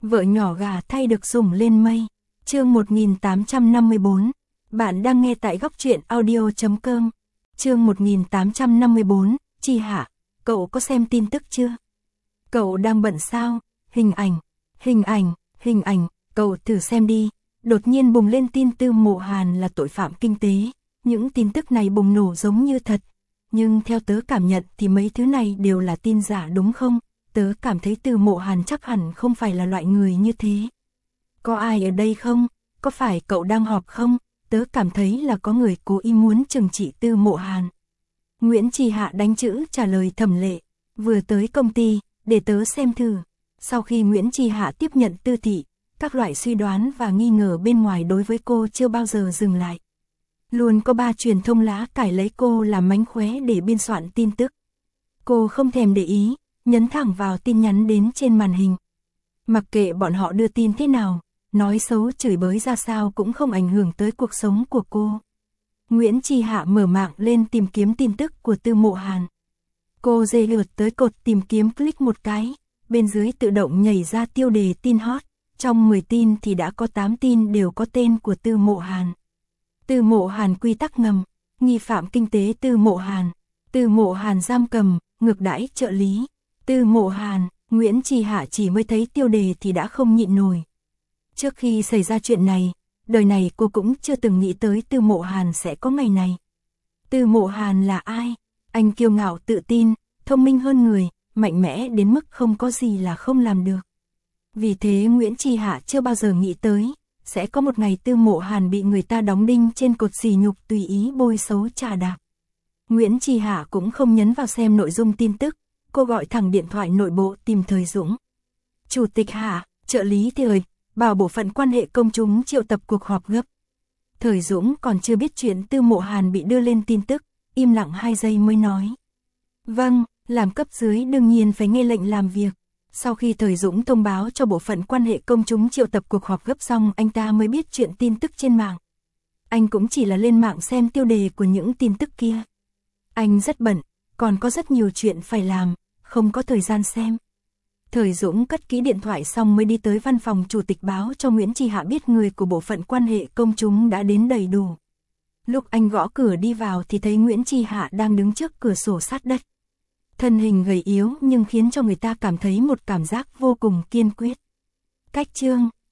Vợ nhỏ gà thay được sủng lên mây. Chương 1854. Bạn đang nghe tại góc truyện audio.com. Chương 1854. Chi Hạ, cậu có xem tin tức chưa? Cậu đang bận sao? Hình ảnh, cậu thử xem đi. Đột nhiên bùng lên tin Tư Mộ Hàn là tội phạm kinh tế. Những tin tức này bùng nổ giống như thật. Nhưng theo tớ cảm nhận thì mấy thứ này đều là tin giả đúng không? Tớ cảm thấy Tư Mộ Hàn chắc hẳn không phải là loại người như thế. Có ai ở đây không? Có phải cậu đang họp không? Tớ cảm thấy là có người cố ý muốn trừng trị Tư Mộ Hàn. Nguyễn Chi Hạ đánh chữ trả lời Thẩm Lệ. Vừa tới công ty, để tớ xem thử. Sau khi Nguyễn Chi Hạ tiếp nhận Tư Thị, các loại suy đoán và nghi ngờ bên ngoài đối với cô chưa bao giờ dừng lại. Luôn có ba truyền thông lá cải lấy cô làm mánh khóe để biên soạn tin tức. Cô không thèm để ý, nhấn thẳng vào tin nhắn đến trên màn hình. Mặc kệ bọn họ đưa tin thế nào, nói xấu chửi bới ra sao cũng không ảnh hưởng tới cuộc sống của cô. Nguyễn Chi Hạ mở mạng lên tìm kiếm tin tức của Tư Mộ Hàn. Cô dê lượt tới cột tìm kiếm, click một cái, bên dưới tự động nhảy ra tiêu đề tin hot. Trong 10 tin thì đã có 8 tin đều có tên của Tư Mộ Hàn. Tư Mộ Hàn quy tắc ngầm, nghi phạm kinh tế Tư Mộ Hàn giam cầm, ngược đãi trợ lý. Tư Mộ Hàn, Nguyễn Chi Hạ chỉ mới thấy tiêu đề thì đã không nhịn nổi. Trước khi xảy ra chuyện này, đời này cô cũng chưa từng nghĩ tới Tư Mộ Hàn sẽ có ngày này. Tư Mộ Hàn là ai? Anh kiêu ngạo tự tin, thông minh hơn người, mạnh mẽ đến mức không có gì là không làm được. Vì thế Nguyễn Chi Hạ chưa bao giờ nghĩ tới, sẽ có một ngày Tư Mộ Hàn bị người ta đóng đinh trên cột sỉ nhục tùy ý bôi xấu chà đạp. Nguyễn Chi Hạ cũng không nhấn vào xem nội dung tin tức, cô gọi thẳng điện thoại nội bộ tìm Thời Dũng. Chủ tịch Hạ, trợ lý Thời, bảo bộ phận quan hệ công chúng triệu tập cuộc họp gấp. Thời Dũng còn chưa biết chuyện Tư Mộ Hàn bị đưa lên tin tức, im lặng 2 giây mới nói. Vâng, làm cấp dưới đương nhiên phải nghe lệnh làm việc. Sau khi Thời Dũng thông báo cho bộ phận quan hệ công chúng triệu tập cuộc họp gấp xong, anh ta mới biết chuyện tin tức trên mạng. Anh cũng chỉ là lên mạng xem tiêu đề của những tin tức kia. Anh rất bận, còn có rất nhiều chuyện phải làm, không có thời gian xem. Thời Dũng cất kỹ điện thoại xong mới đi tới văn phòng chủ tịch báo cho Nguyễn Chi Hạ biết người của bộ phận quan hệ công chúng đã đến đầy đủ. Lúc anh gõ cửa đi vào thì thấy Nguyễn Chi Hạ đang đứng trước cửa sổ sát đất. Thân hình gầy yếu nhưng khiến cho người ta cảm thấy một cảm giác vô cùng kiên quyết. Cách chương,